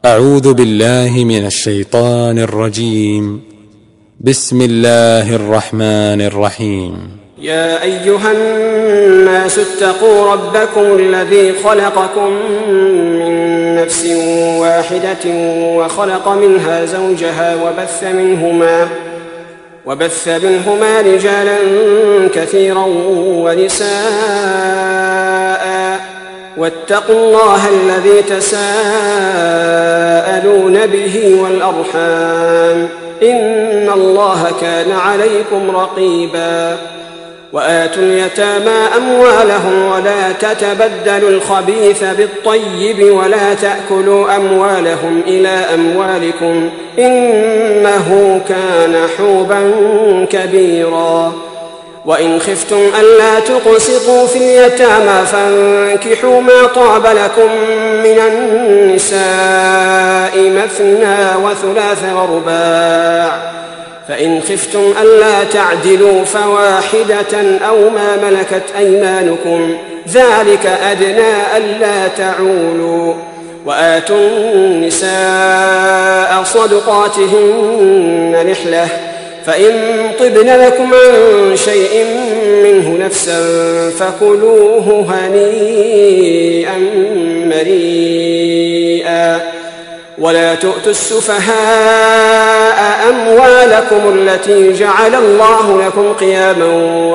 أعوذ بالله من الشيطان الرجيم. بسم الله الرحمن الرحيم. يا أيها الناس اتقوا ربكم الذي خلقكم من نفس واحدة وخلق منها زوجها وبث منهما رجالا كثيرا ونساء، واتقوا الله الذي تساءلون به والأرحام، إن الله كان عليكم رقيبا. وآتوا اليتامى أموالهم ولا تتبدلوا الخبيث بالطيب ولا تأكلوا أموالهم إلى أموالكم إنه كان حوبا كبيرا. وإن خفتم ألا تقسطوا في اليتامى فانكحوا ما طاب لكم من النساء مثنى وثلاث ورباع، فإن خفتم ألا تعدلوا فواحدة أو ما ملكت أيمانكم ذلك أدنى ألا تعولوا. وآتوا النساء صدقاتهن نحلة، فإن طبن لكم عن شيء منه نفسا فكلوه هنيئا مريئا. ولا تؤتوا السفهاء أموالكم التي جعل الله لكم قياما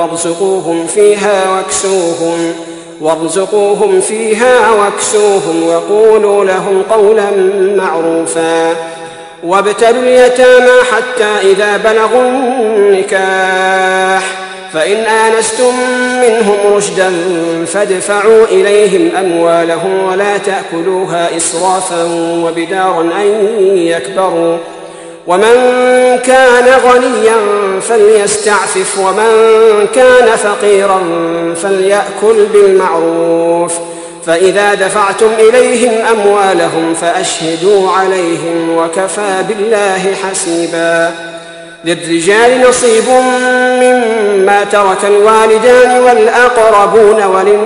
وارزقوهم فيها واكسوهم وقولوا لهم قولا معروفا. وابتلوا اليتامى حتى إذا بلغوا النكاح، فإن آنستم منهم رشدا فادفعوا إليهم أموالهم ولا تأكلوها إسرافا وبدارا أن يكبروا. ومن كان غنيا فليستعفف، ومن كان فقيرا فليأكل بالمعروف. فإذا دفعتم إليهم أموالهم فأشهدوا عليهم وكفى بالله حسيبا. للرجال نصيب مما ترك الوالدان والأقربون،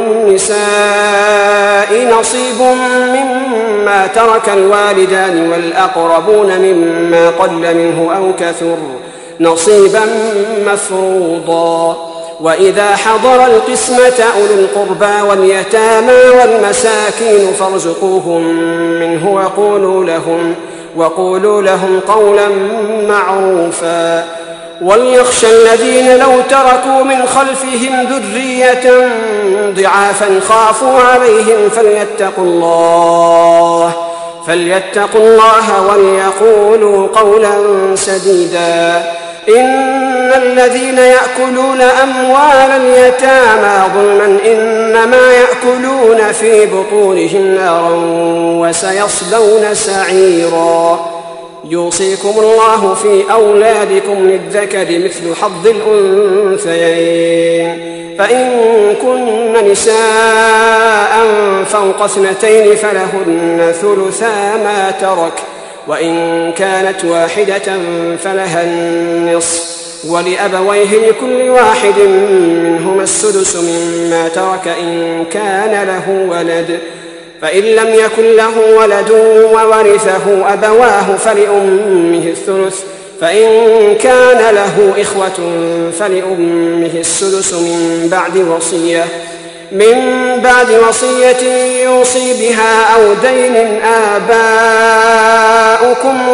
وللنساء نصيب مما ترك الوالدان والأقربون مما قل منه أو كثر نصيبا مفروضا. وإذا حضر القسمة أولو القربى واليتامى والمساكين فارزقوهم منه وقولوا لهم قولا معروفا. وليخشى الذين لو تركوا من خلفهم ذرية ضعافا خافوا عليهم فليتقوا الله وليقولوا قولا سديدا. إن الذين يأكلون أموال اليتامى ظلما إنما يأكلون في بطونهم نارا وسيصلون سعيرا. يوصيكم الله في أولادكم للذكر مثل حظ الأنثيين، فإن كن نساء فوق 2 فلهن ثلثا ما ترك، وإن كانت واحدة فلها النصف، ولأبويه لكل واحد منهما السدس مما ترك إن كان له ولد، فإن لم يكن له ولد وورثه أبواه فلأمه الثلث، فإن كان له إخوة فلأمه السدس من بعد وصية يوصي بها أو دين. آباؤكم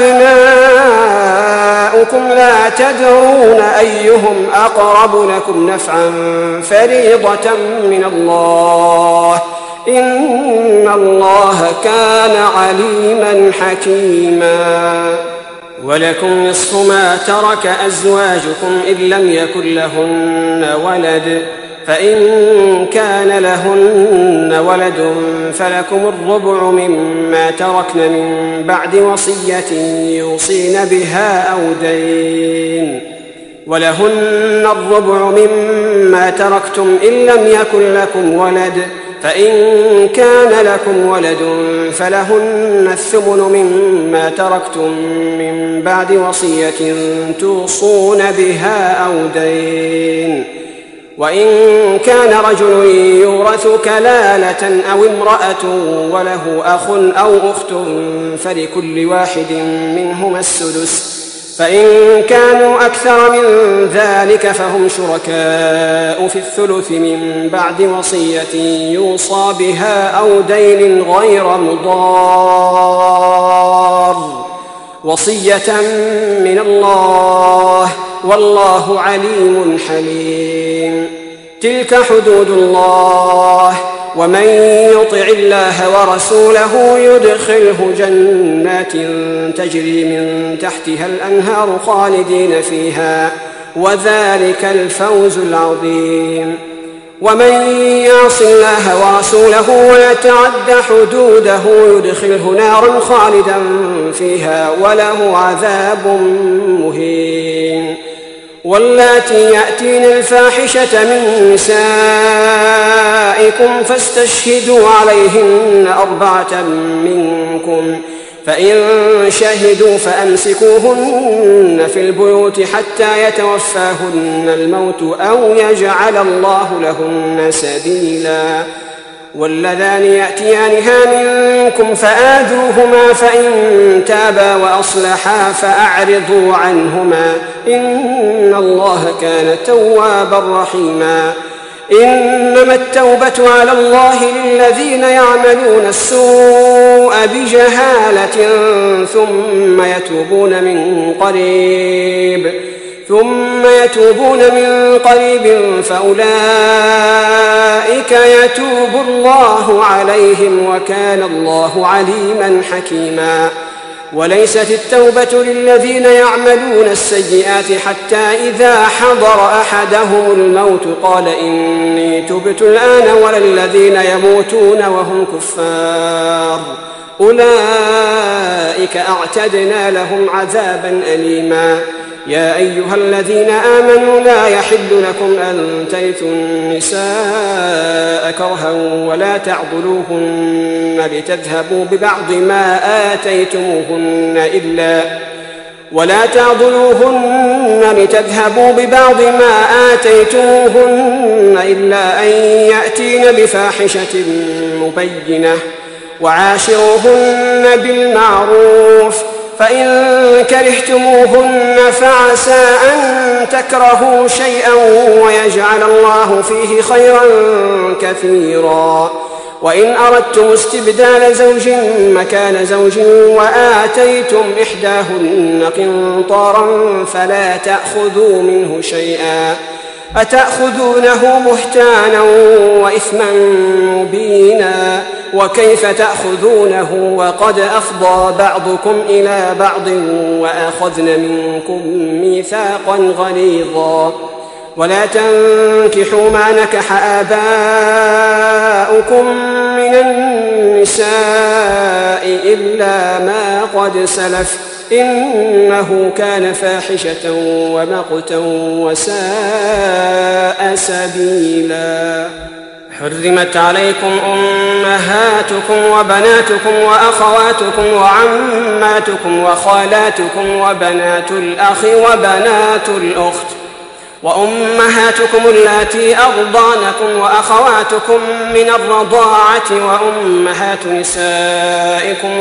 وأبناؤكم لا تدرون أيهم أقرب لكم نفعا فريضة من الله، إن الله كان عليما حكيما. ولكم نصف ما ترك أزواجكم إن لم يكن لهن ولد، فإن كان لهن ولد فلكم الربع مما تركن من بعد وصية يوصين بها أو دين، ولهن الربع مما تركتم إن لم يكن لكم ولد، فإن كان لكم ولد فلهن الثمن مما تركتم من بعد وصية توصون بها أو دين. وإن كان رجل يورث كلالة أو امرأة وله أخ أو أخت فلكل واحد منهما السدس، فإن كانوا أكثر من ذلك فهم شركاء في الثلث من بعد وصية يوصى بها أو دين غير مضار، وصية من الله والله عليم حليم. تلك حدود الله، ومن يطع الله ورسوله يدخله جنات تجري من تحتها الأنهار خالدين فيها، وذلك الفوز العظيم. ومن يعص الله ورسوله ويتعد حدوده يدخله نارا خالدا فيها وله عذاب مهين. واللاتي يأتين الفاحشة من نسائكم فاستشهدوا عليهن 4 منكم، فإن شهدوا فأمسكوهن في البيوت حتى يتوفاهن الموت أو يجعل الله لهن سبيلا. واللذان يأتيانها منكم فآذوهما، فإن تابا وأصلحا فأعرضوا عنهما، إن الله كان توابا رحيما. إنما التوبة على الله للذين يعملون السوء بجهالة ثم يتوبون من قريب فأولئك يتوب الله عليهم، وكان الله عليما حكيما. وليست التوبة للذين يعملون السيئات حتى إذا حضر أحدهم الموت قال إني تبت الآن، ولا الذين يموتون وهم كفار، أولئك أعتدنا لهم عذابا أليما. يا أيها الذين آمنوا لا يحل لكم أن ترثوا النساء كرها ولا تعضلوهن لتذهبوا ببعض ما آتيتموهن إلا أن يأتين بفاحشة مبينة، وعاشروهن بالمعروف، فإن كرهتموهن فعسى أن تكرهوا شيئا ويجعل الله فيه خيرا كثيرا. وإن أردتم استبدال زوج مكان زوج وآتيتم إحداهن قنطارا فلا تأخذوا منه شيئا، أتأخذونه بهتانا وإثما مبينا، وكيف تأخذونه وقد أفضى بعضكم إلى بعض وأخذن منكم ميثاقا غليظا. ولا تنكحوا ما نكح آباؤكم من النساء إلا ما قد سلف، إنه كان فاحشة ومقتا وساء سبيلا. حرمت عليكم أمهاتكم وبناتكم وأخواتكم وعماتكم وخالاتكم وبنات الأخ وبنات الأخت وأمهاتكم اللاتي أرضانكم وأخواتكم من الرضاعة وأمهات نسائكم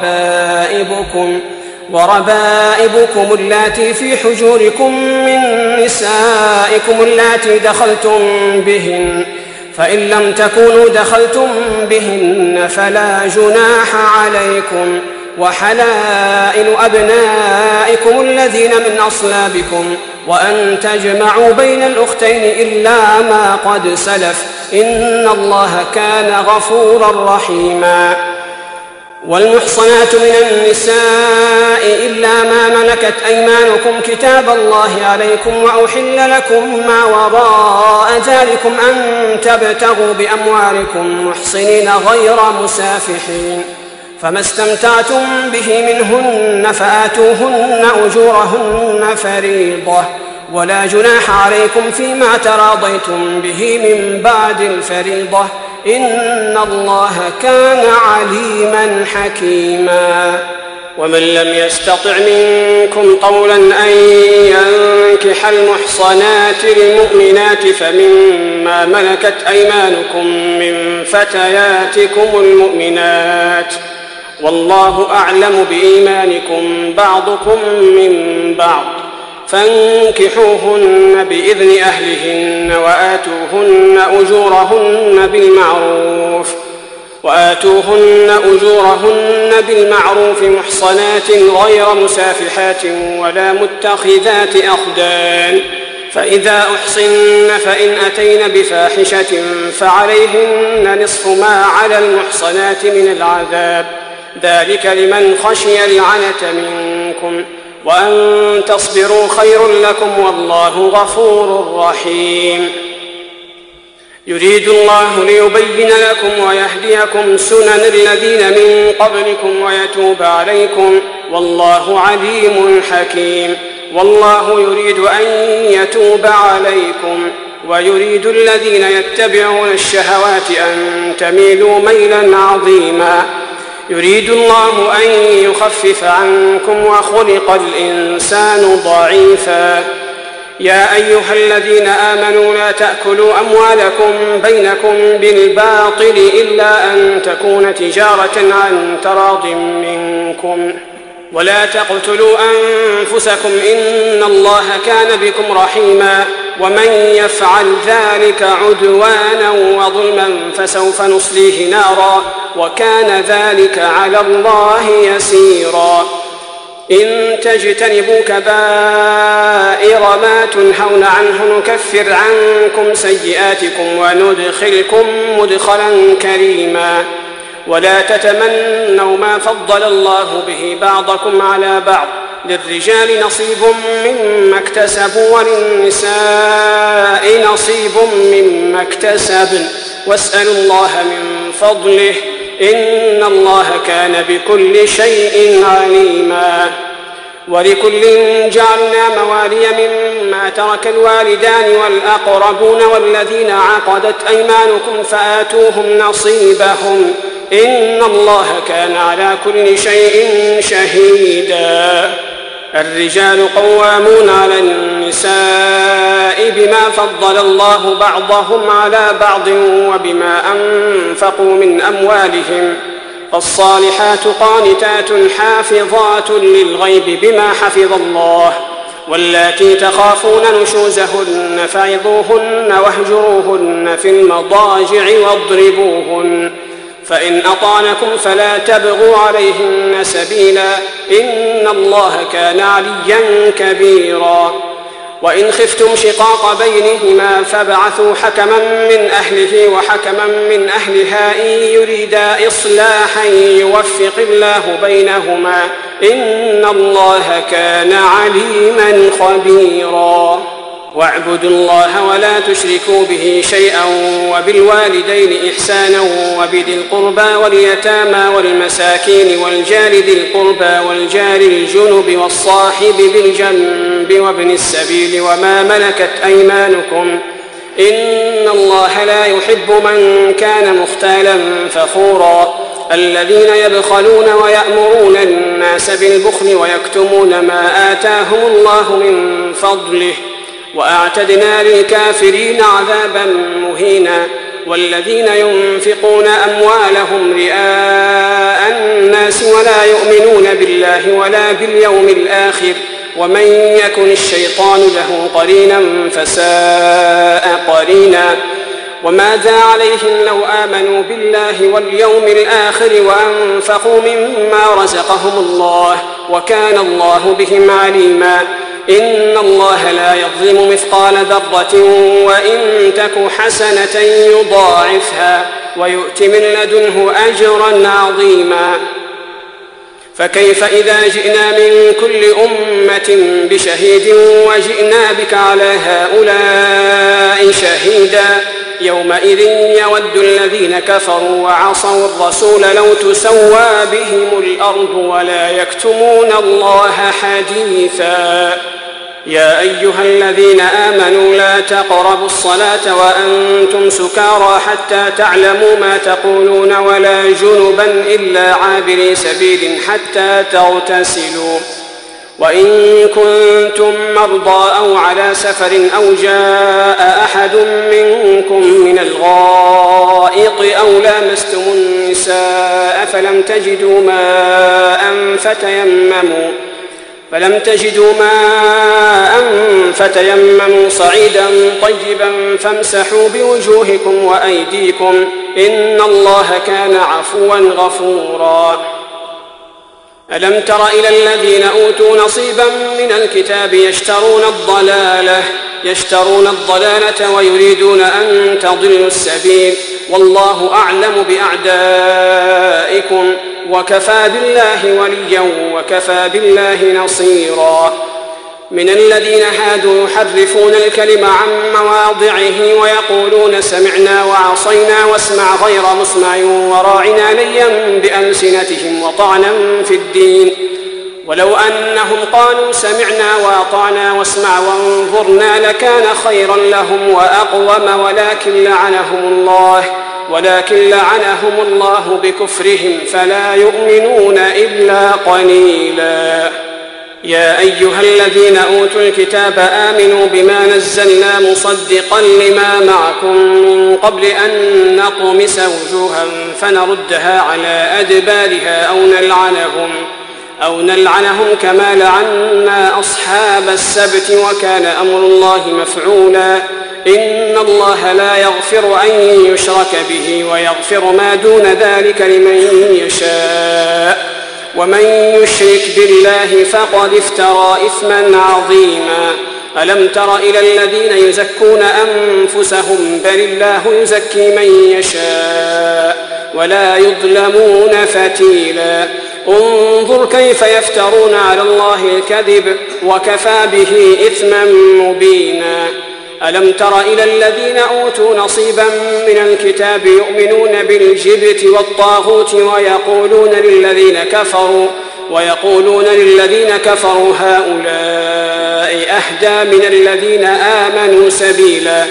وربائبكم اللاتي في حجوركم من نسائكم اللاتي دخلتم بهن، فإن لم تكونوا دخلتم بهن فلا جناح عليكم، وحلائل أبنائكم الذين من أصلابكم، وأن تجمعوا بين الأختين إلا ما قد سلف، إن الله كان غفورا رحيما. والمحصنات من النساء إلا ما ملكت أيمانكم كتاب الله عليكم، وأحل لكم ما وراء ذلكم أن تبتغوا بأموالكم محصنين غير مسافحين، فما استمتعتم به منهن فآتوهن أجورهن فريضة، ولا جناح عليكم فيما تراضيتم به من بعد الفريضة، إن الله كان عليما حكيما. ومن لم يستطع منكم طولا أن ينكح المحصنات المؤمنات فمما ملكت أيمانكم من فتياتكم المؤمنات، والله أعلم بإيمانكم بعضكم من بعض، فانكحوهن بإذن أهلهن وآتوهن أجورهن بالمعروف محصنات غير مسافحات ولا متخذات أخدان، فإذا أحصن فإن أتين بفاحشة فعليهن نصف ما على المحصنات من العذاب، ذلك لمن خشي العنة منكم، وأن تصبروا خير لكم والله غفور رحيم. يريد الله ليبين لكم ويهديكم سنن الذين من قبلكم ويتوب عليكم، والله عليم حكيم. والله يريد أن يتوب عليكم ويريد الذين يتبعون الشهوات أن تميلوا ميلا عظيما. يريد الله أن يخفف عنكم وخلق الإنسان ضعيفا. يا أيها الذين آمنوا لا تأكلوا أموالكم بينكم بالباطل إلا أن تكون تجارة عن تراض منكم، ولا تقتلوا أنفسكم إن الله كان بكم رحيما، ومن يفعل ذلك عدوانا وظلما فسوف نصليه نارا وكان ذلك على الله يسيرا. إن تجتنبوا كبائر ما تنهون عنه نكفر عنكم سيئاتكم وندخلكم مدخلا كريما. ولا تتمنوا ما فضل الله به بعضكم على بعض، للرجال نصيب مما اكتسبوا وللنساء نصيب مما اكتسبن، واسألوا الله من فضله إن الله كان بكل شيء عليما. ولكل جعلنا موالي مما ترك الوالدان والأقربون والذين عقدت أيمانكم فآتوهم نصيبهم إن الله كان على كل شيء شهيدا. الرجال قوامون على النساء بما فضل الله بعضهم على بعض وبما أنفقوا من أموالهم، فالصالحات قانتات حافظات للغيب بما حفظ الله، واللاتي تخافون نشوزهن فعظوهن واهجروهن في المضاجع واضربوهن، فإن أطعنكم فلا تبغوا عليهن سبيلا إن الله كان عليا كبيرا. وإن خفتم شقاق بينهما فابعثوا حكما من أهله وحكما من أهلها إن يريدا إصلاحا يوفق الله بينهما إن الله كان عليما خبيرا. واعبدوا الله ولا تشركوا به شيئا وبالوالدين إحسانا وبذي القربى واليتامى والمساكين والجار ذي القربى والجار الجنب والصاحب بالجنب وابن السبيل وما ملكت أيمانكم إن الله لا يحب من كان مختالا فخورا. الذين يبخلون ويأمرون الناس بالبخل ويكتمون ما آتاهم الله من فضله وأعتدنا للكافرين عذابا مهينا. والذين ينفقون أموالهم رئاء الناس ولا يؤمنون بالله ولا باليوم الآخر ومن يكن الشيطان له قرينا فساء قرينا. وماذا عليهم لو آمنوا بالله واليوم الآخر وأنفقوا مما رزقهم الله وكان الله بهم عليما. إن الله لا يظلم مثقال ذرة وإن تك حسنة يضاعفها ويؤت من لدنه أجرا عظيما. فكيف إذا جئنا من كل أمة بشهيد وجئنا بك على هؤلاء شهيدا يومئذ يود الذين كفروا وعصوا الرسول لو تسوى بهم الأرض ولا يكتمون الله حديثا. يا أيها الذين آمنوا لا تقربوا الصلاة وأنتم سكارى حتى تعلموا ما تقولون ولا جنبا إلا عابري سبيل حتى تغتسلوا وإن كنتم مرضى أو على سفر أو جاء أحد منكم من الغائط أو لامستم النساء فلم تجدوا ماء فتيمموا صعيدا طيبا فامسحوا بوجوهكم وأيديكم إن الله كان عفوا غفورا ألم تر إلى الذين أوتوا نصيبا من الكتاب يشترون الضلالة ويريدون أن تضلوا السبيل والله أعلم بأعدائكم وكفى بالله وليا وكفى بالله نصيرا من الذين هادوا يحرفون الكلم عن مواضعه ويقولون سمعنا وعصينا واسمع غير مسمع وراعنا ليا بألسنتهم وطعنا في الدين ولو أنهم قالوا سمعنا وأطعنا واسمع وانظرنا لكان خيرا لهم وأقوم ولكن لعنهم الله بكفرهم فلا يؤمنون إلا قليلا يا أيها الذين أوتوا الكتاب آمنوا بما نزلنا مصدقا لما معكم من قبل أن نطمس وجوها فنردها على أدبارها أو نلعنهم كما لعنا أصحاب السبت وكان أمر الله مفعولا إن الله لا يغفر أن يشرك به ويغفر ما دون ذلك لمن يشاء ومن يشرك بالله فقد افترى إثما عظيما ألم تر إلى الذين يزكون أنفسهم بل الله يزكي من يشاء ولا يظلمون فتيلا انظر كيف يفترون على الله الكذب وكفى به إثما مبينا ألم تر إلى الذين أوتوا نصيبا من الكتاب يؤمنون بالجبت والطاغوت ويقولون للذين كفروا هؤلاء أهدى من الذين آمنوا سبيلا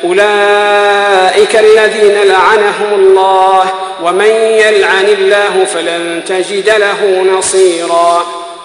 أولئك الذين لعنهم الله ومن يلعن الله فلن تجد له نصيرا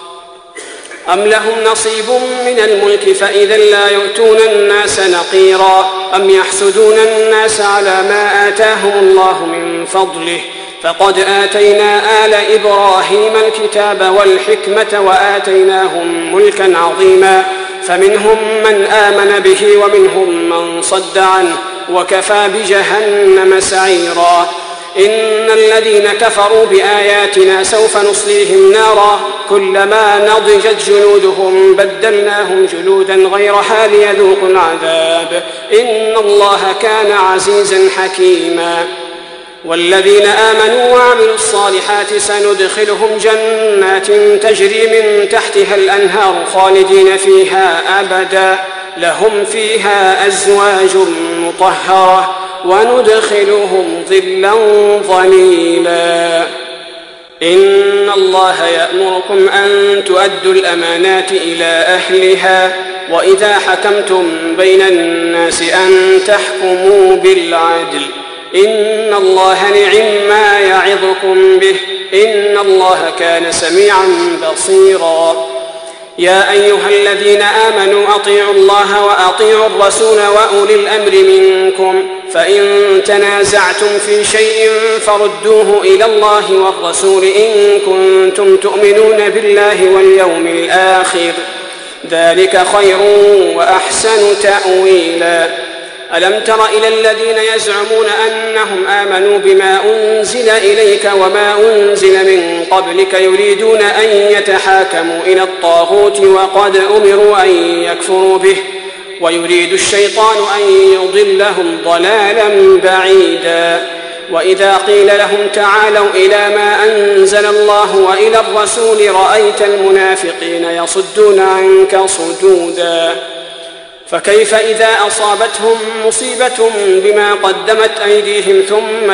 أم لهم نصيب من الملك فإذا لا يؤتون الناس نقيرا أم يحسدون الناس على ما آتاهم الله من فضله فقد آتينا آل إبراهيم الكتاب والحكمة وآتيناهم ملكا عظيما فمنهم من آمن به ومنهم من صد عنه وكفى بجهنم سعيرا إن الذين كفروا بآياتنا سوف نصليهم نارا كلما نضجت جلودهم بدلناهم جلودا غيرها ليذوقوا العذاب إن الله كان عزيزا حكيما والذين آمنوا وعملوا الصالحات سندخلهم جنات تجري من تحتها الأنهار خالدين فيها أبدا لهم فيها أزواج مطهرة وندخلهم ظلا ظليلا إن الله يأمركم أن تؤدوا الأمانات إلى أهلها وإذا حكمتم بين الناس أن تحكموا بالعدل إن الله نعم يعظكم به إن الله كان سميعا بصيرا يا أيها الذين آمنوا أطيعوا الله وأطيعوا الرسول وأولي الأمر منكم فإن تنازعتم في شيء فردوه إلى الله والرسول إن كنتم تؤمنون بالله واليوم الآخر ذلك خير وأحسن تأويلا ألم تر إلى الذين يزعمون أنهم آمنوا بما أنزل إليك وما أنزل من قبلك يريدون أن يتحاكموا إلى الطاغوت وقد أمروا أن يكفروا به ويريد الشيطان أن يضلهم ضلالا بعيدا وإذا قيل لهم تعالوا إلى ما أنزل الله وإلى الرسول رأيت المنافقين يصدون عنك صدودا فكيف إذا أصابتهم مصيبة بما قدمت أيديهم ثم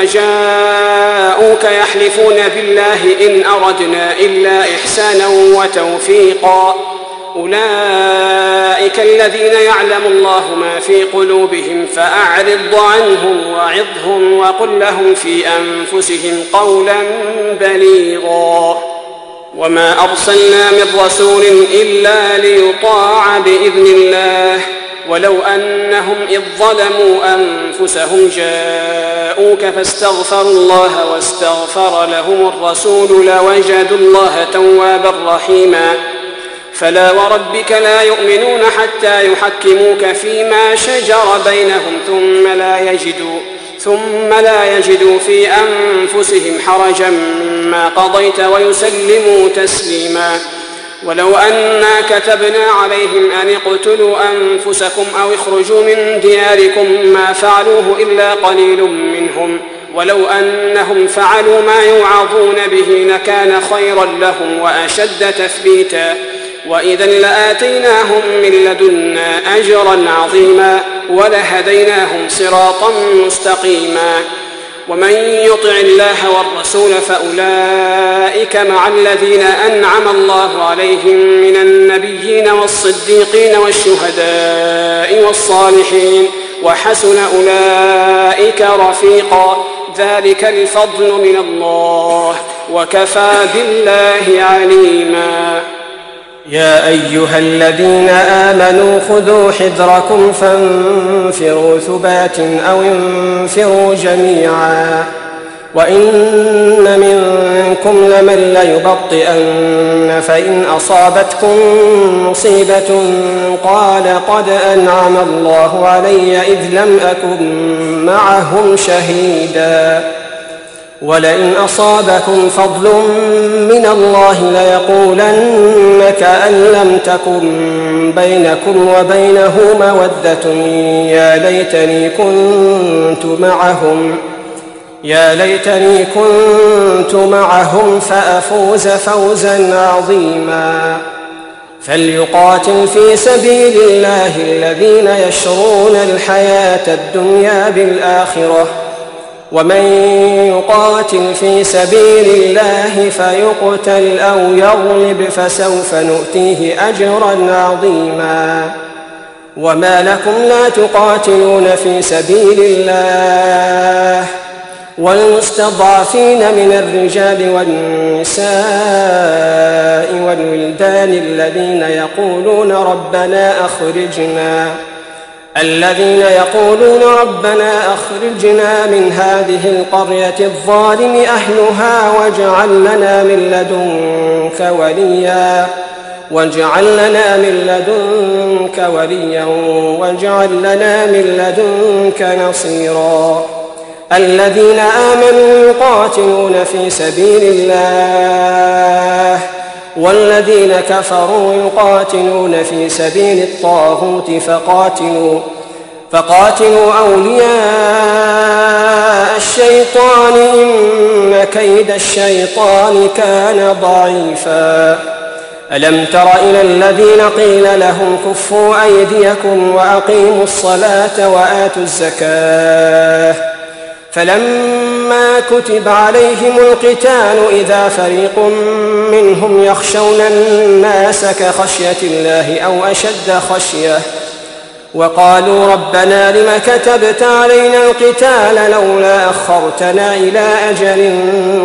جاءوك يحلفون بالله إن أردنا إلا إحسانا وتوفيقا أولئك الذين يعلم الله ما في قلوبهم فأعرض عنهم وعظهم وقل لهم في أنفسهم قولا بليغا وما أرسلنا من رسول إلا ليطاع بإذن الله ولو أنهم إذ ظلموا أنفسهم جاءوك فاستغفروا الله واستغفر لهم الرسول لوجدوا الله توابا رحيما فلا وربك لا يؤمنون حتى يحكموك فيما شجر بينهم ثم لا يجدوا في أنفسهم حرجا مما قضيت ويسلموا تسليما ولو أنا كتبنا عليهم أن اقتلوا أنفسكم أو اخرجوا من دياركم ما فعلوه إلا قليل منهم ولو أنهم فعلوا ما يوعظون به لكان خيرا لهم وأشد تثبيتا وإذا لآتيناهم من لدنا أجرا عظيما ولهديناهم صراطا مستقيما ومن يطع الله والرسول فأولئك مع الذين أنعم الله عليهم من النبيين والصديقين والشهداء والصالحين وحسن أولئك رفيقا ذلك الفضل من الله وكفى بالله عليما يا أيها الذين آمنوا خذوا حذركم فانفروا ثبات أو انفروا جميعا وإن منكم لمن ليبطئن فإن أصابتكم مصيبة قال قد أنعم الله علي إذ لم أكن معهم شهيدا ولئن أصابكم فضل من الله ليقولن كأن لم تكن بينكم وبينه مودة يا ليتني كنت معهم فأفوز فوزا عظيما فليقاتل في سبيل الله الذين يشرون الحياة الدنيا بالآخرة ومن يقاتل في سبيل الله فيقتل أو يغلب فسوف نؤتيه أجرا عظيما وما لكم لا تقاتلون في سبيل الله والمستضعفين من الرجال والنساء والولدان الذين يقولون ربنا أخرجنا من هذه القرية الظالم أهلها واجعل لنا من لدنك نصيرا الذين آمنوا يقاتلون في سبيل الله والذين كفروا يقاتلون في سبيل الطاغوت فقاتلوا أولياء الشيطان إن كيد الشيطان كان ضعيفا ألم تر إلى الذين قيل لهم كفوا أيديكم وأقيموا الصلاة وآتوا الزكاة فلما كتب عليهم القتال إذا فريق منهم يخشون الناس كخشية الله أو أشد خشية وقالوا ربنا لم كتبت علينا القتال لولا أخرتنا إلى أجل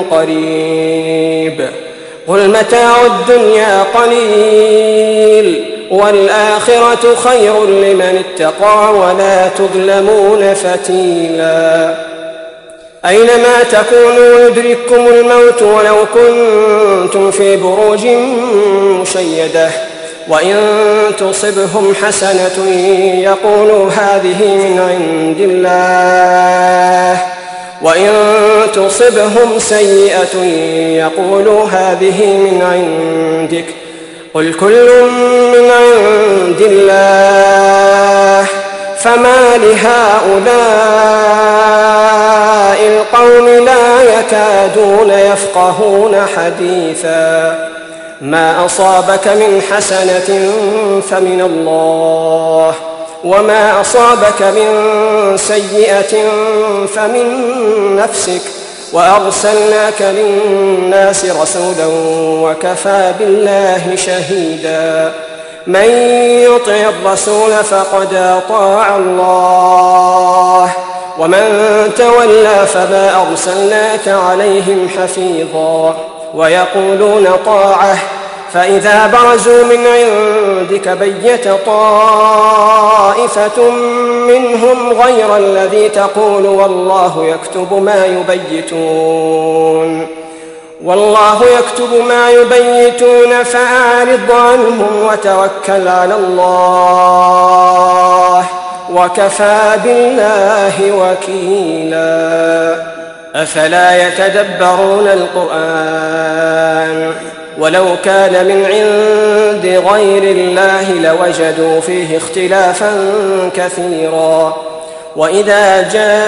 قريب قل متاع الدنيا قليل والآخرة خير لمن اتقى ولا تظلمون فتيلا أينما تكونوا يدرككم الموت ولو كنتم في بروج مشيدة وإن تصبهم حسنة يقولوا هذه من عند الله وإن تصبهم سيئة يقولوا هذه من عندك قل كل من عند الله فما لهؤلاء القوم لا يكادون يفقهون حديثا ما أصابك من حسنة فمن الله وما أصابك من سيئة فمن نفسك وأرسلناك للناس رسولا وكفى بالله شهيدا من يطع الرسول فقد أطاع الله ومن تولى فما أرسلناك عليهم حفيظا ويقولون طاعة فإذا برزوا من عندك بيت طائفة منهم غير الذي تقول والله يكتب ما يبيتون فأعرض عنهم وتوكل على الله وكفى بالله وكيلا. أفلا يتدبرون القرآن ولو كان من عند غير الله لوجدوا فيه اختلافا كثيرا وإذا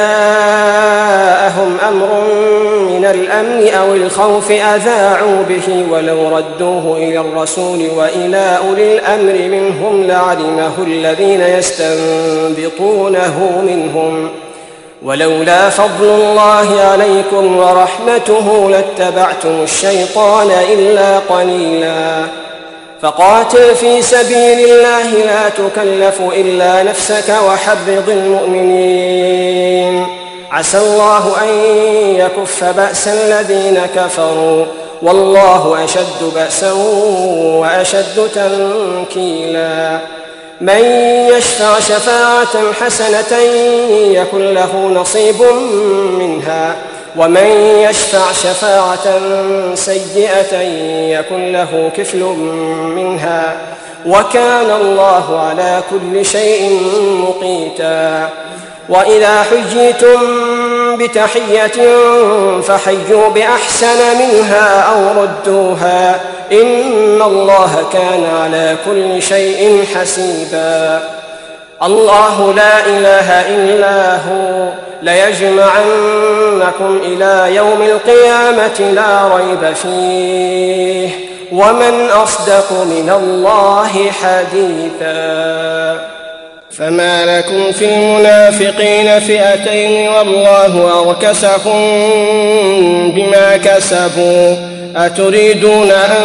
جاءهم أمر من الأمن أو الخوف أذاعوا به ولو ردوه إلى الرسول وإلى أولي الأمر منهم لعلمه الذين يستنبطونه منهم ولولا فضل الله عليكم ورحمته لاتبعتم الشيطان إلا قليلا. فقاتل في سبيل الله لا تكلف إلا نفسك وحرض المؤمنين عسى الله أن يكف بأس الذين كفروا والله أشد بأسا وأشد تنكيلا. من يشفع شفاعة حسنة يكن له نصيب منها ومن يشفع شفاعة سيئة يكن له كفل منها وكان الله على كل شيء مقيتا. وإذا حييتم بتحية فحيوا بأحسن منها أو ردوها إن الله كان على كل شيء حسيبا. الله لا إله إلا هو ليجمعنكم إلى يوم القيامة لا ريب فيه ومن أصدق من الله حديثا. فما لكم في المنافقين فئتين والله أركسكم بما كسبوا أتريدون أن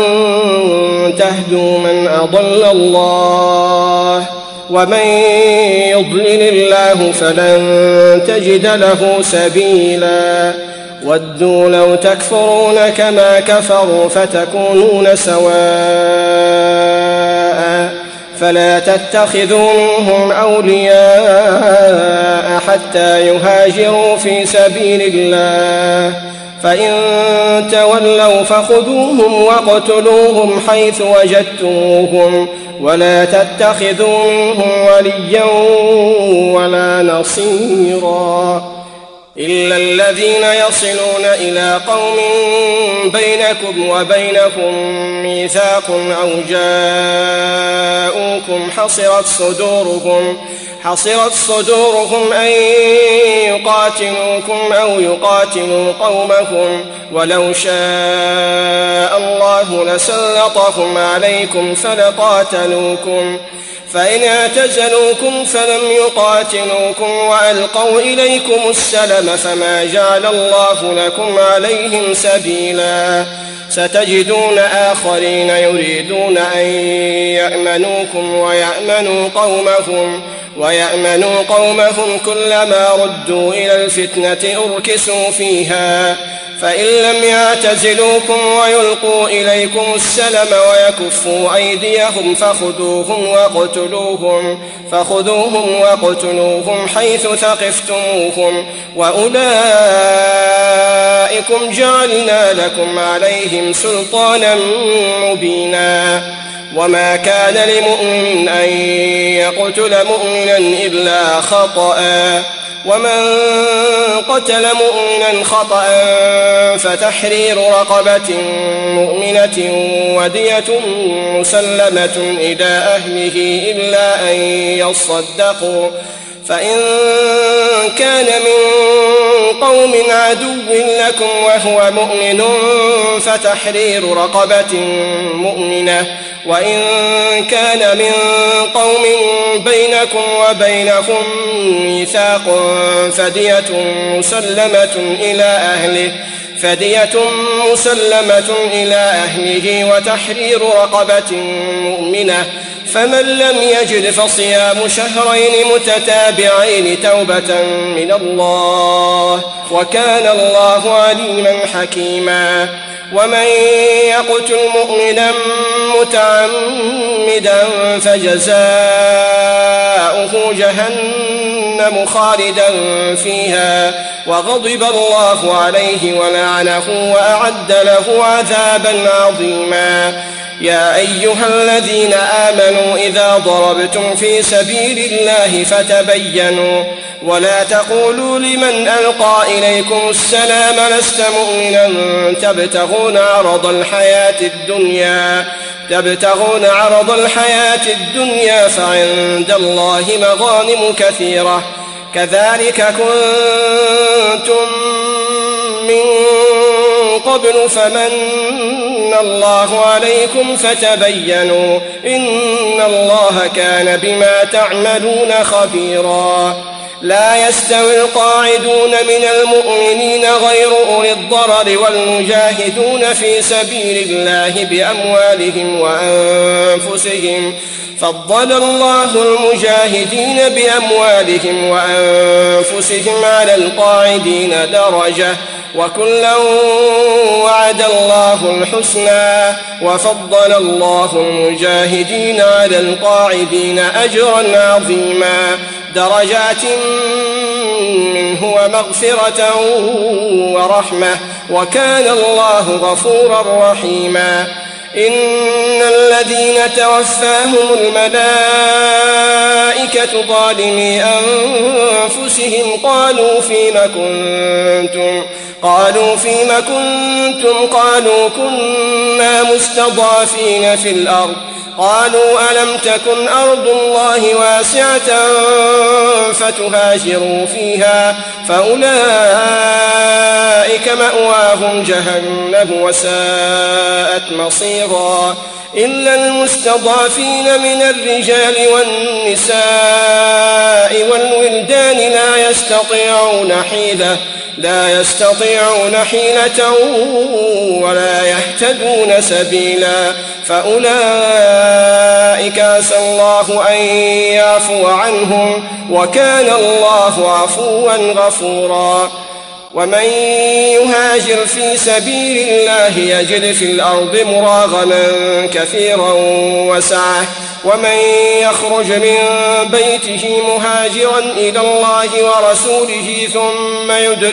تهدوا من أضل الله ومن يضلل الله فلن تجد له سبيلا. ودوا لو تكفرون كما كفروا فتكونون سواء فلا تتخذوا منهم أولياء حتى يهاجروا في سبيل الله فإن تولوا فخذوهم واقتلوهم حيث وجدتموهم ولا تتخذوا منهم وليا ولا نصيرا إلا الذين يصلون إلى قوم بينكم وبينهم ميثاق أو جاءوكم حصرت صدورهم أن يقاتلوكم أو يقاتلوا قومهم ولو شاء الله لسلطهم عليكم فلقاتلوكم فإن اعتزلوكم فلم يقاتلوكم وألقوا إليكم السلم فما جعل الله لكم عليهم سبيلا. ستجدون آخرين يريدون أن يأمنوكم ويأمنوا قومهم كلما ردوا إلى الفتنة أركسوا فيها فإن لم يعتزلوكم ويلقوا إليكم السلم ويكفوا أيديهم فخذوهم واقتلوهم حيث ثقفتموهم وأولئكم جعلنا لكم عليهم سلطانا مبينا. وما كان لمؤمن أن يقتل مؤمنا إلا خطأ ومن قتل مؤمنا خطأ فتحرير رقبة مؤمنة ودية مسلمة إلى أهله إلا أن يصدقوا فإن كان من قوم عدو لكم وهو مؤمن فتحرير رقبة مؤمنة، وإن كان من قوم بينكم وبينهم ميثاق فدية مسلمة إلى أهله وتحرير رقبة مؤمنة، فمن لم يجد فصيام شهرين متتابعين توبة من الله، وكان الله عليما حكيما. ومن يقتل مؤمنا متعمدا فجزاؤه جهنم خالدا فيها وغضب الله عليه ولعنه وأعد له عذابا عظيما. يا أيها الذين آمنوا إذا ضربتم في سبيل الله فتبينوا ولا تقولوا لمن ألقى إليكم السلام لست مؤمنا تبتغون عرض الحياة الدنيا فعند الله مغانم كثيرة كذلك كنتم من قبل فمن الله عليكم فتبينوا إن الله كان بما تعملون خبيرا. لا يستوي القاعدون من المؤمنين غير أولي الضرر والمجاهدون في سبيل الله بأموالهم وأنفسهم، فضل الله المجاهدين بأموالهم وأنفسهم على القاعدين درجة، وكلا وعد الله الحسنى، وفضل الله المجاهدين على القاعدين أجرا عظيما، درجات منه ومغفرة ورحمة، وكان الله غفورا رحيما. إن الذين توفاهم الملائكة ظالمي أنفسهم قالوا فيم كنتم قالوا كنا مستضعفين في الأرض قالوا ألم تكن أرض الله واسعة فتهاجروا فيها فأولئك مأواهم جهنم وساءت مصيرا. إلا المستضعفين من الرجال والنساء والولدان لا يستطيعون حيلة ولا يهتدون سبيلا، فأولئك عسى الله أن يعفو عنهم وكان الله عفوا غفورا. ومن يهاجر في سبيل الله يجد في الأرض مراغما كثيرا وسعة، ومن يخرج من بيته مهاجرا إلى الله ورسوله ثم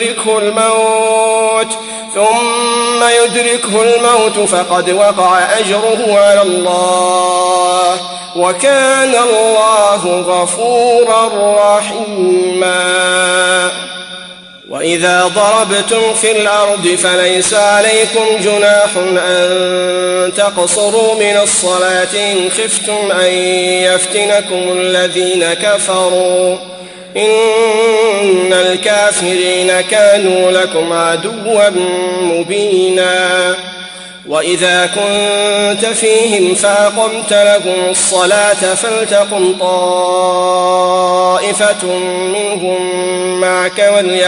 يدركه الموت فقد وقع أجره على الله، وكان الله غفورا رحيما. وإذا ضربتم في الأرض فليس عليكم جناح أن تقصروا من الصلاة إن خفتم أن يفتنكم الذين كفروا إن الكافرين كانوا لكم عدوا مبينا. وإذا كنت فيهم فأقمت لهم الصلاة فلتقم طائفة منهم معك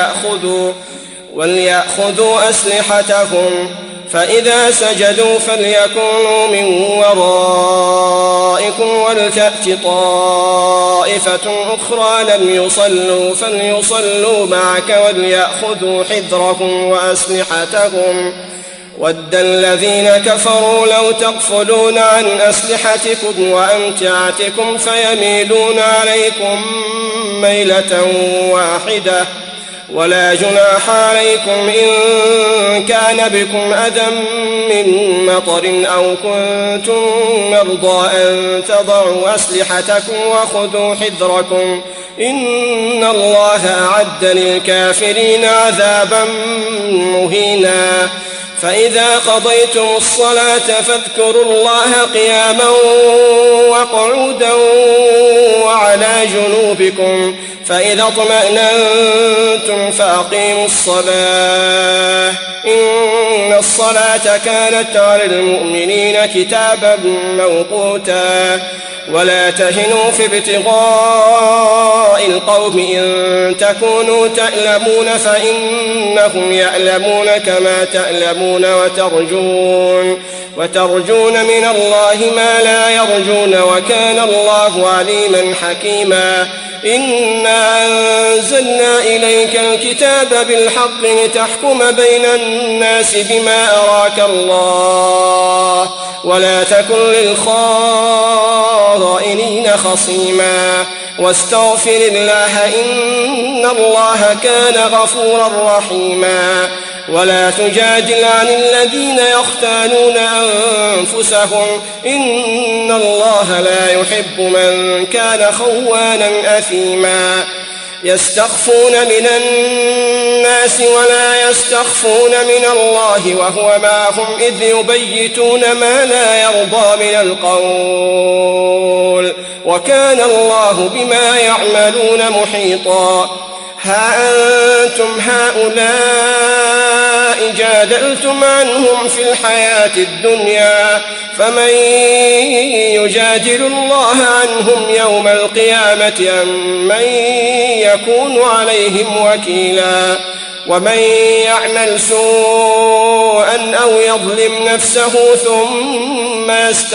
وليأخذوا أسلحتهم، فإذا سجدوا فليكونوا من ورائكم ولتأت طائفة أخرى لم يصلوا فليصلوا معك وليأخذوا حذرهم وأسلحتهم. ود الذين كفروا لو تغفلون عن أسلحتكم وأمتعتكم فيميلون عليكم ميلة واحدة، ولا جناح عليكم إن كان بكم أذى من مطر أو كنتم مرضى أن تضعوا أسلحتكم وخذوا حذركم إن الله أعد للكافرين عذابا مهينا. فإذا قضيتم الصلاة فاذكروا الله قياما وقعودا وعلى جنوبكم، فإذا اطمأننتم فأقيموا الصلاة إن الصلاة كانت على المؤمنين كتابا موقوتا ولا تهنوا في ابتغاء القوم إن تكونوا تألمون فإنهم يألمون كما تألمون وترجون من الله ما لا يرجون وكان الله عليما حكيما إنا أنزلنا إليك الكتاب بالحق لتحكم بين الناس بما أراك الله ولا تكن للخائنين خصيما واستغفر الله إن الله كان غفورا رحيما ولا تجادل عن الذين يختانون أنفسهم إن الله لا يحب من كان خوانا أثيما يستخفون من الناس ولا يستخفون من الله وهو معهم إذ يبيتون ما لا يرضى من القول وكان الله بما يعملون محيطا ها أنتم هؤلاء جادلتم عنهم في الحياة الدنيا فمن يجادل الله عنهم يوم القيامة أم من يكون عليهم وكيلا ومن يعمل سوءا أو يظلم نفسه ثم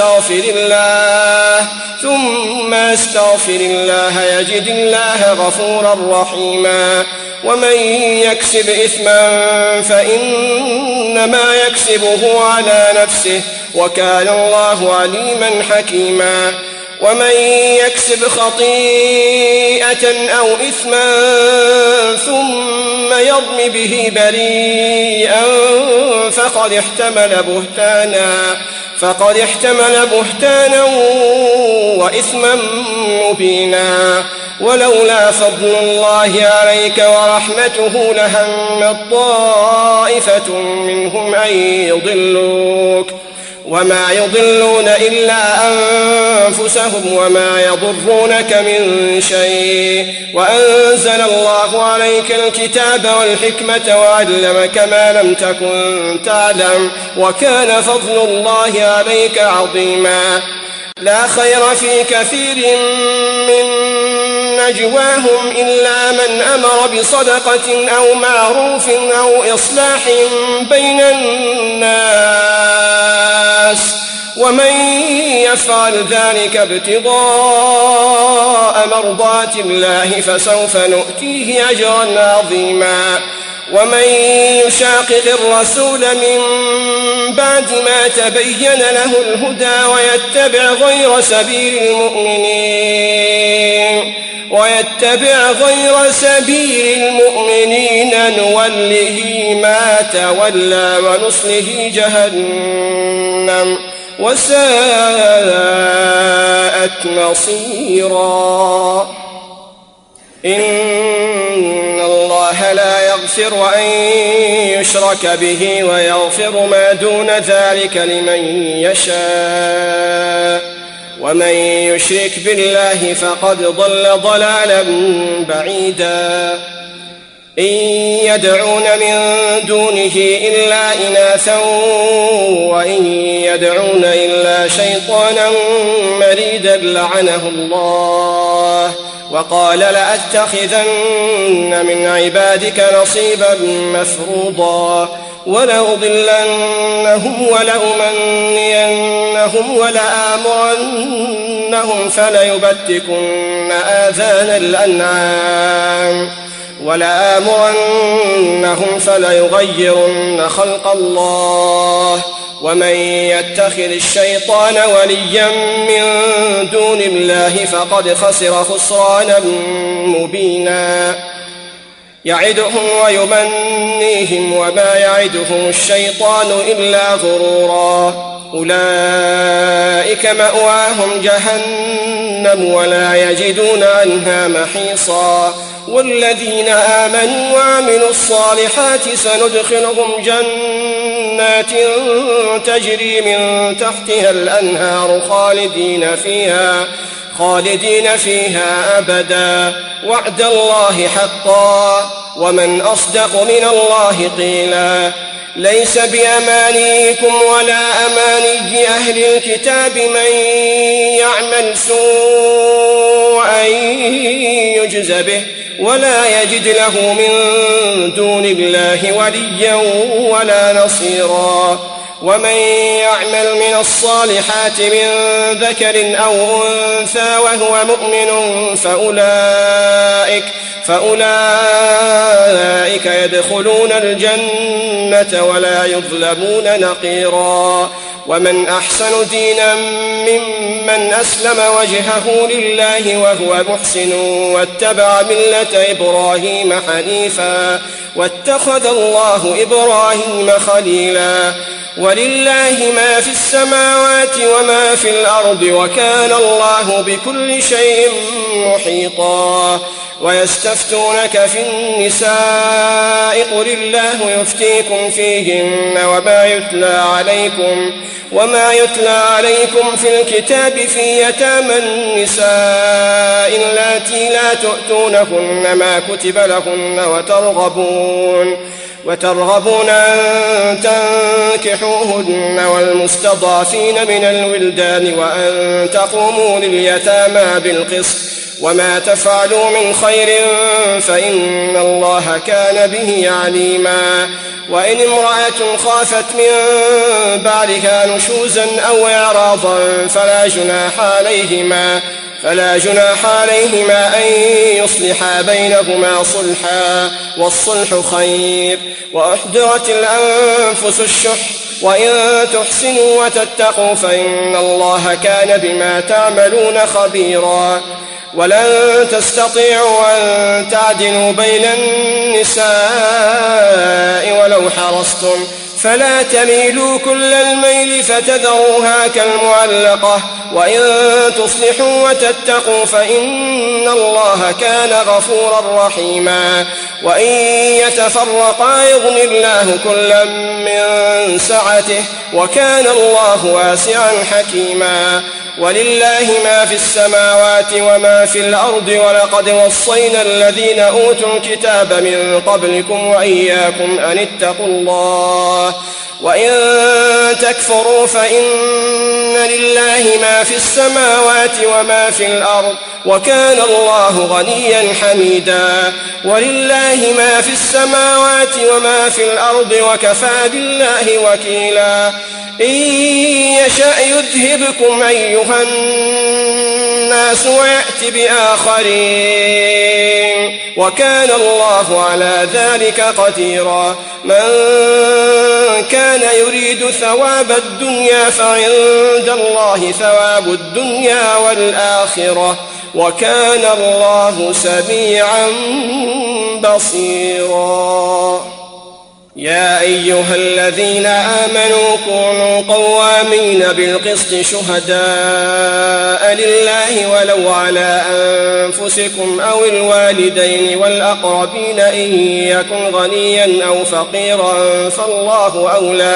يستغفر الله يجد الله غفورا رحيما ومن يكسب إثما فإنما يكسبه على نفسه وكان الله عليما حكيما ومن يكسب خطيئة أو إثما ثم يرم به بريئا فقد احتمل بهتانا وإثما مبينا ولولا فضل الله عليك ورحمته لهمت طائفة منهم أن يضلوك وما يضلون إلا أنفسهم وما يضرونك من شيء وأنزل الله عليك الكتاب والحكمة وعلمك ما لم تكن تعلم وكان فضل الله عليك عظيما لا خير في كثير من نجواهم إلا من أمر بصدقة أو معروف أو إصلاح بين الناس ومن يفعل ذلك ابتغاء مرضات الله فسوف نؤتيه أجرا عظيما ومن يشاقق الرسول من بعد ما تبين له الهدى ويتبع غير سبيل المؤمنين نوله ما تولى ونصله جهنم وساءت مصيرا إن الله لا يغفر أن يشرك به ويغفر ما دون ذلك لمن يشاء ومن يشرك بالله فقد ضل ضلالا بعيدا إن يدعون من دونه إلا إناثا وإن يدعون إلا شيطانا مريدا لعنه الله وقال لأتخذن من عبادك نصيبا مفروضا ولأضلنهم ولأمنينهم ولآمرنهم فليبتكن آذان الأنعام فليغيرن خلق الله ومن يتخذ الشيطان وليا من دون الله فقد خسر خسرانا مبينا يعدهم ويمنيهم وما يعدهم الشيطان إلا غرورا أولئك مأواهم جهنم ولا يجدون عنها محيصا والذين آمنوا وعملوا الصالحات سندخلهم جنات تجري من تحتها الأنهار خالدين فيها أبدا وعد الله حقا ومن أصدق من الله قيلا ليس بأمانيكم ولا أماني أهل الكتاب من يعمل سوءا يجز به ولا يجد له من دون الله وليا ولا نصيرا ومن يعمل من الصالحات من ذكر أو أنثى وهو مؤمن فأولئك يدخلون الجنة ولا يظلمون نقيرا ومن أحسن دينا ممن أسلم وجهه لله وهو محسن واتبع ملة إبراهيم حنيفا واتخذ الله إبراهيم خليلا ولله ما في السماوات وما في الأرض وكان الله بكل شيء محيطا ويستفتونك في النساء قل الله يفتيكم فيهن وما يتلى عليكم في الكتاب في يتامى النساء اللاتي لا تؤتونهن ما كتب لهن وترغبون أن تنكحوهن والمستضعفين من الولدان وأن تقوموا لليتامى بالقسط وما تفعلوا من خير فإن الله كان به عليما وإن امرأة خافت من بعدها نشوزا أو إعراضا فلا جناح عليهما أن يصلحا بينهما صلحا والصلح خير وأحضرت الأنفس الشح وإن تحسنوا وتتقوا فإن الله كان بما تعملون خبيرا ولن تستطيعوا أن تعدلوا بين النساء ولو حرصتم فلا تميلوا كل الميل فتذروها كالمعلقة وإن تصلحوا وتتقوا فإن الله كان غفورا رحيما وإن يتفرقا يغن الله كلا من سعته وكان الله واسعا حكيما ولله ما في السماوات وما في الأرض ولقد وصينا الذين أوتوا الكتاب من قبلكم وإياكم أن اتقوا الله وإن تكفروا فإن لله ما في السماوات وما في الأرض وكان الله غنيا حميدا ولله ما في السماوات وما في الأرض وكفى بالله وكيلا إن يشأ يذهبكم أيها الناس ويأت بآخرين وكان الله على ذلك قديرا من كان يريد ثواب الدنيا فعند الله ثواب الدنيا والآخرة وكان الله سميعا بصيرا يا أيها الذين آمنوا كونوا قوامين بالقسط شهداء لله ولو على أنفسكم أو الوالدين والأقربين إن يكن غنيا أو فقيرا فالله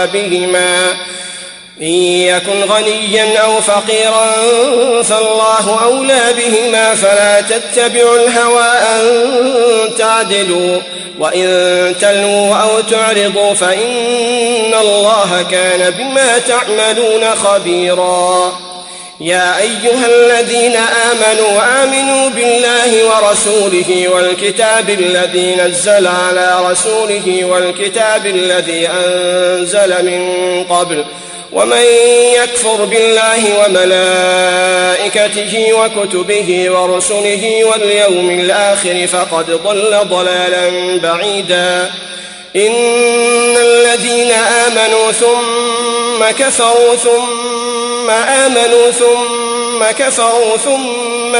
أولى بهما فلا تتبعوا الهوى أن تعدلوا وإن تلووا أو تعرضوا فإن الله كان بما تعملون خبيرا يا أيها الذين آمنوا بالله ورسوله والكتاب الذي نزل على رسوله والكتاب الذي أنزل من قبل ومن يكفر بالله وملائكته وكتبه ورسله واليوم الآخر فقد ضل ضلالا بعيدا إن الذين آمنوا ثم كفروا ثم آمنوا ثم كفروا ثم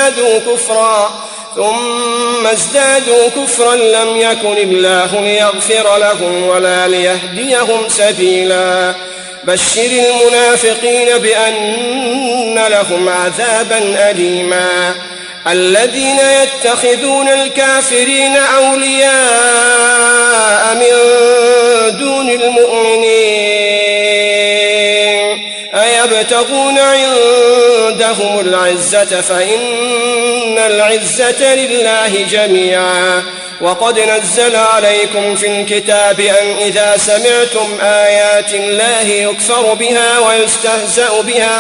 ازدادوا كفرا لم يكن الله ليغفر لهم ولا ليهديهم سبيلا بشر المنافقين بأن لهم عذابا أليما الذين يتخذون الكافرين أولياء من دون المؤمنين أيبتغون عندهم العزة فإن العزة لله جميعا. وقد نزل عليكم في الكتاب أن إذا سمعتم آيات الله يكفر بها ويستهزأ بها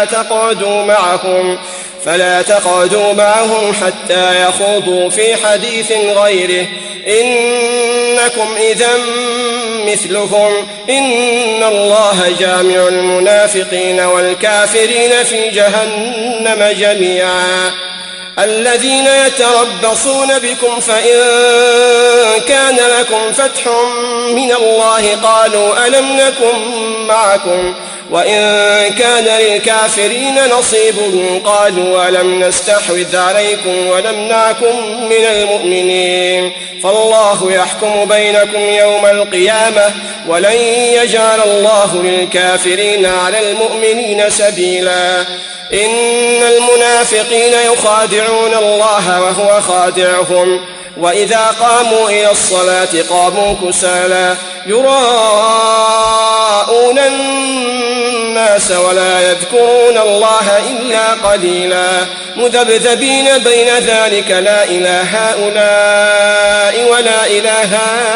فلا تقعدوا معهم حتى يخوضوا في حديث غيره إنكم إذا مثلهم إن الله جامع المنافقين والكافرين في جهنم جميعا. الذين يتربصون بكم فإن كان لكم فتح من الله قالوا ألم نكن معكم وإن كان للكافرين نصيب قالوا ألم نستحوذ عليكم ونمنعكم من المؤمنين فالله يحكم بينكم يوم القيامة ولن يجعل الله للكافرين على المؤمنين سبيلا. إن المنافقين يخادعون الله وهو خادعهم وإذا قاموا إلى الصلاة قاموا كسالى يراءون الناس ولا يذكرون الله إلا قليلا مذبذبين بين ذلك لا إله هؤلاء ولا إله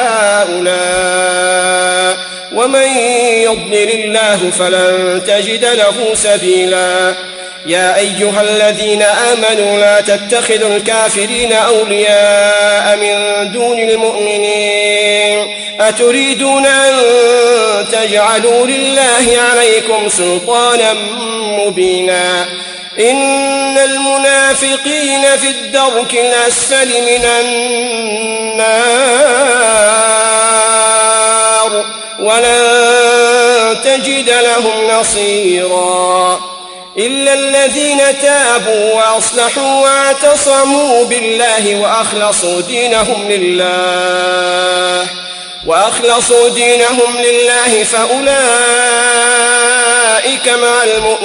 هؤلاء ومن يضلل الله فلن تجد له سبيلا. يا أيها الذين آمنوا لا تتخذوا الكافرين أولياء من دون المؤمنين أتريدون أن تجعلوا لله عليكم سلطانا مبينا. إن المنافقين في الدرك الأسفل من النار ولن تجد لهم نصيرا إلا الذين تابوا وأصلحوا واعتصموا بالله وأخلصوا دينهم لله فأولئك مع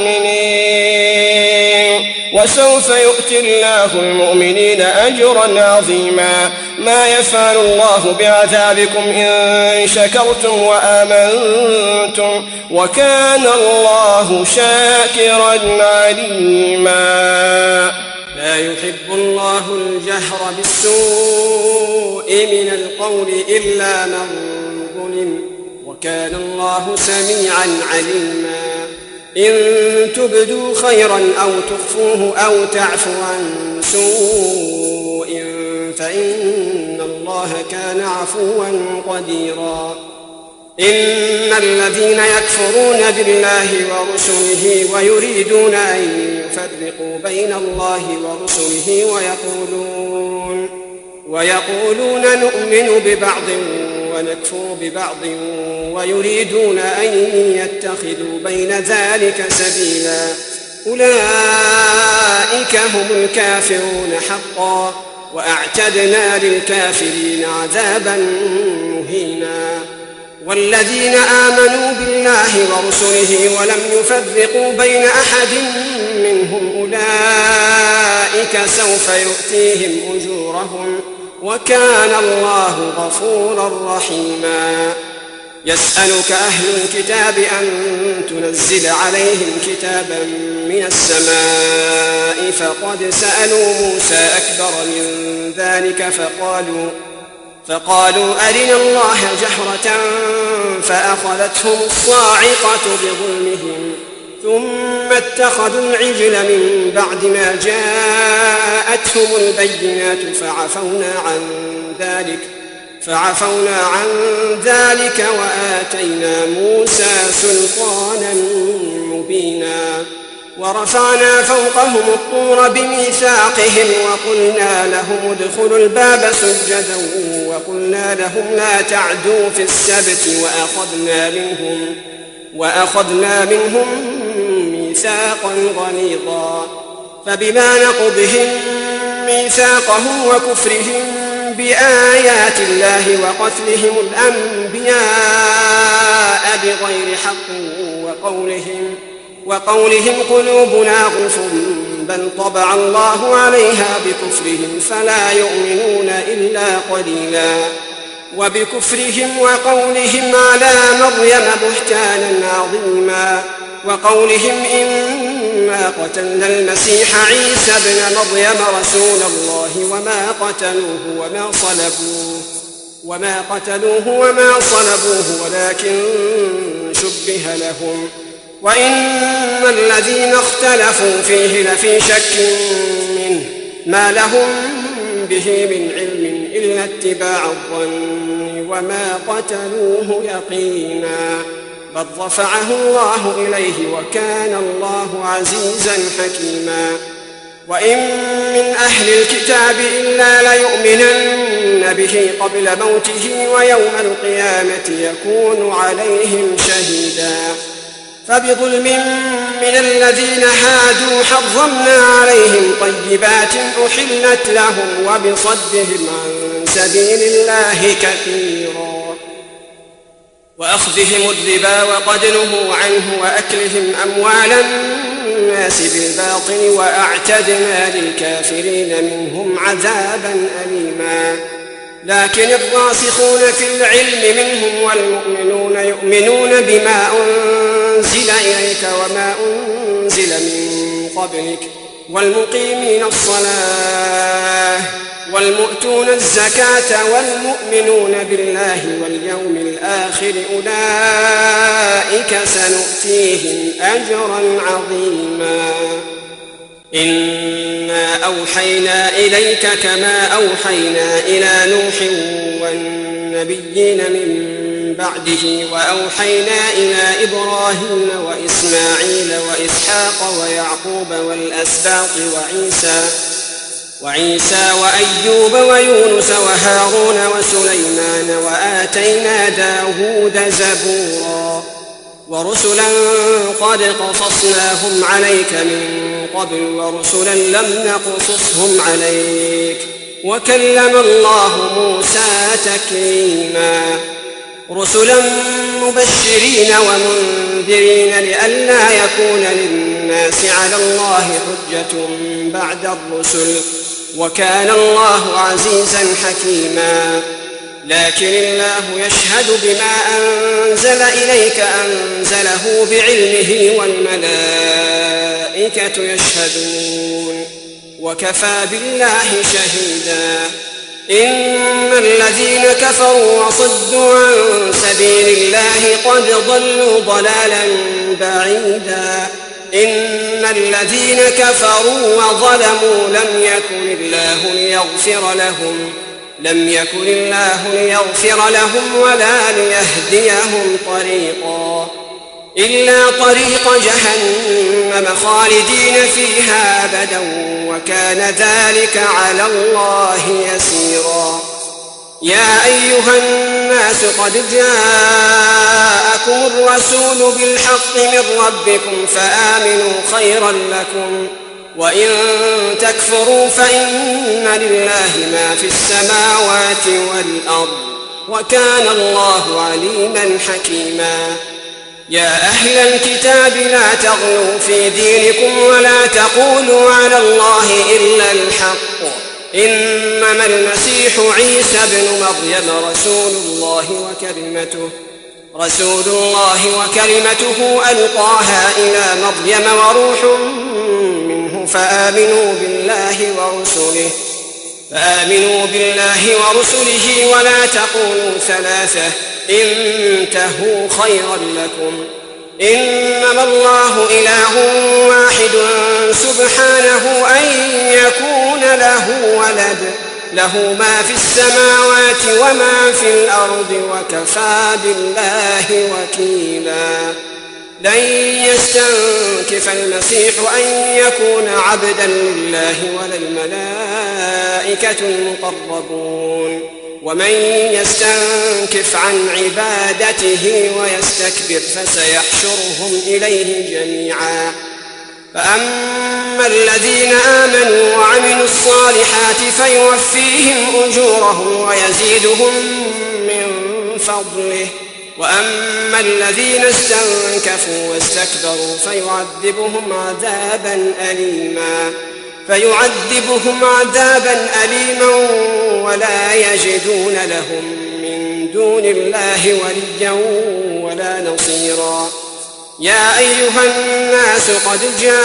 المؤمنين وسوف يؤتي الله المؤمنين أجرا عظيما. ما يفعل الله بعذابكم إن شكرتم وآمنتم وكان الله شاكرا عليما. لا يحب الله الجهر بالسوء من القول إلا من ظلم وكان الله سميعا عليما. إن تبدوا خيرا أو تخفوه أو تعفوا عن سوء فإن الله كان عفوا قديرا. إن الذين يكفرون بالله ورسله ويريدون أن يفرقوا بين الله ورسله ويقولون نؤمن ببعض ونكفر ببعض ويريدون أن يتخذوا بين ذلك سبيلا أولئك هم الكافرون حقا وأعتدنا للكافرين عذابا مهينا. والذين آمنوا بالله ورسله ولم يفرقوا بين أحد منهم أولئك سوف يؤتيهم أجورهم وكان الله غفورا رحيما. يسألك أهل الكتاب أن تنزل عليهم كتابا من السماء فقد سألوا موسى أكبر من ذلك فقالوا أرنا الله جهرة فأخذتهم الصاعقة بظلمهم ثم اتخذوا العجل من بعد ما جاءتهم البينات فعفونا عن ذلك وآتينا موسى سلطانا مبينا. ورفعنا فوقهم الطور بميثاقهم وقلنا لهم ادخلوا الباب سجدا وقلنا لهم لا تعدوا في السبت وأخذنا منهم ميثاقا غليظا. فبما نقضهم ميثاقهم وكفرهم بآيات الله وقتلهم الأنبياء بغير حق وقولهم قلوبنا غلف بل طبع الله عليها بكفرهم فلا يؤمنون إلا قليلا. وبكفرهم وقولهم على مريم بهتانا عظيما وقولهم إنا قتلنا المسيح عيسى ابن مريم رسول الله وما قتلوه وما صلبوه ولكن شبه لهم وإن الذين اختلفوا فيه لفي شك منه ما لهم به من علم إلا اتباع الظن وما قتلوه يقينا بل رفعه الله إليه وكان الله عزيزا حكيما وإن من أهل الكتاب إلا ليؤمنن به قبل موته ويوم القيامة يكون عليهم شهيدا فبظلم من الذين هادوا حرمنا عليهم طيبات أحلت لهم وبصدهم عن سبيل الله كثيرا وأخذهم الربا وقد نهوا عنه وأكلهم أموال الناس بالباطل وأعتدنا للكافرين منهم عذابا أليما لكن الراسخون في العلم منهم والمؤمنون يؤمنون بما أنزل إليك وما أنزل من قبلك والمقيمين الصلاة والمؤتون الزكاة والمؤمنون بالله واليوم الآخر أولئك سنؤتيهم أجرا عظيما إنا أوحينا إليك كما أوحينا إلى نوح والنبيين من بعده وأوحينا إلى إبراهيم وإسماعيل وإسحاق ويعقوب والأسباط وعيسى وأيوب ويونس وهارون وسليمان وآتينا داود زبورا ورسلا قد قصصناهم عليك من قبل ورسلا لم نقصصهم عليك وكلم الله موسى تكليما رسلا مبشرين ومنذرين لئلا يكون للناس على الله حجة بعد الرسل وكان الله عزيزا حكيما لكن الله يشهد بما أنزل إليك أنزله بعلمه والملائكة يشهدون وكفى بالله شهيدا إن الذين كفروا وصدوا عن سبيل الله قد ضلوا ضلالا بعيدا إن الذين كفروا وظلموا لم يكن الله ليغفر لهم ولا ليهديهم طريقا إلا طريق جهنم خالدين فيها أبدا وكان ذلك على الله يسيرا يا أيها الناس قد جاءكم الرسول بالحق من ربكم فآمنوا خيرا لكم وإن تكفروا فإن لله ما في السماوات والأرض وكان الله عليما حكيما يا أهل الكتاب لا تغلوا في دينكم ولا تقولوا على الله إلا الحق إنما المسيح عيسى ابن مريم رسول الله وكلمته ألقاها إلى مريم وروح منه فآمنوا بالله ورسله ولا تقولوا ثلاثة انتهوا خيرا لكم إنما الله إله واحد سبحانه أن يكون له ولد له ما في السماوات وما في الأرض وكفى بالله وكيلا لن يستنكف المسيح أن يكون عبدا لله ولا الملائكة المقربون ومن يستنكف عن عبادته ويستكبر فسيحشرهم إليه جميعا فأما الذين آمنوا وعملوا الصالحات فيوفيهم أجورهم ويزيدهم من فضله وأما الذين استنكفوا واستكبروا فيعذبهم عذابا أليما ولا يجدون لهم من دون الله وليا ولا نصيرا يا أيها الناس قد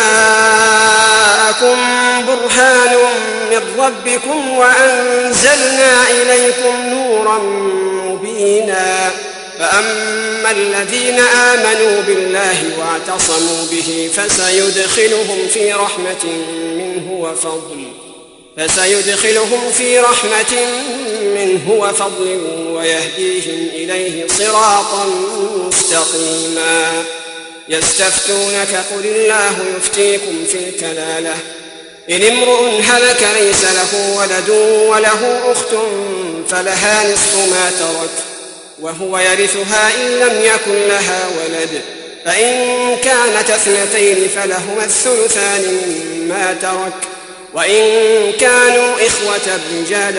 جاءكم برهان من ربكم وأنزلنا إليكم نورا مبينا فأما الذين آمنوا بالله واعتصموا به فسيدخلهم في رحمة منه وفضل ويهديهم إليه صراطا مستقيما يستفتونك قل الله يفتيكم في الكلالة إن امرؤ هلك ليس له ولد وله أخت فلها نصف ما ترك وهو يرثها إن لم يكن لها ولد فإن كانت اثنتين فلهما الثلثان مما ترك وإن كانوا إخوة رجالا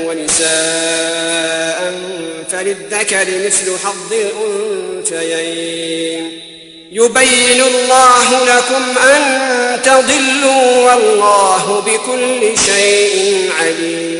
ونساء فللذكر مثل حظ الأنثيين يبين الله لكم أن تضلوا والله بكل شيء عليم.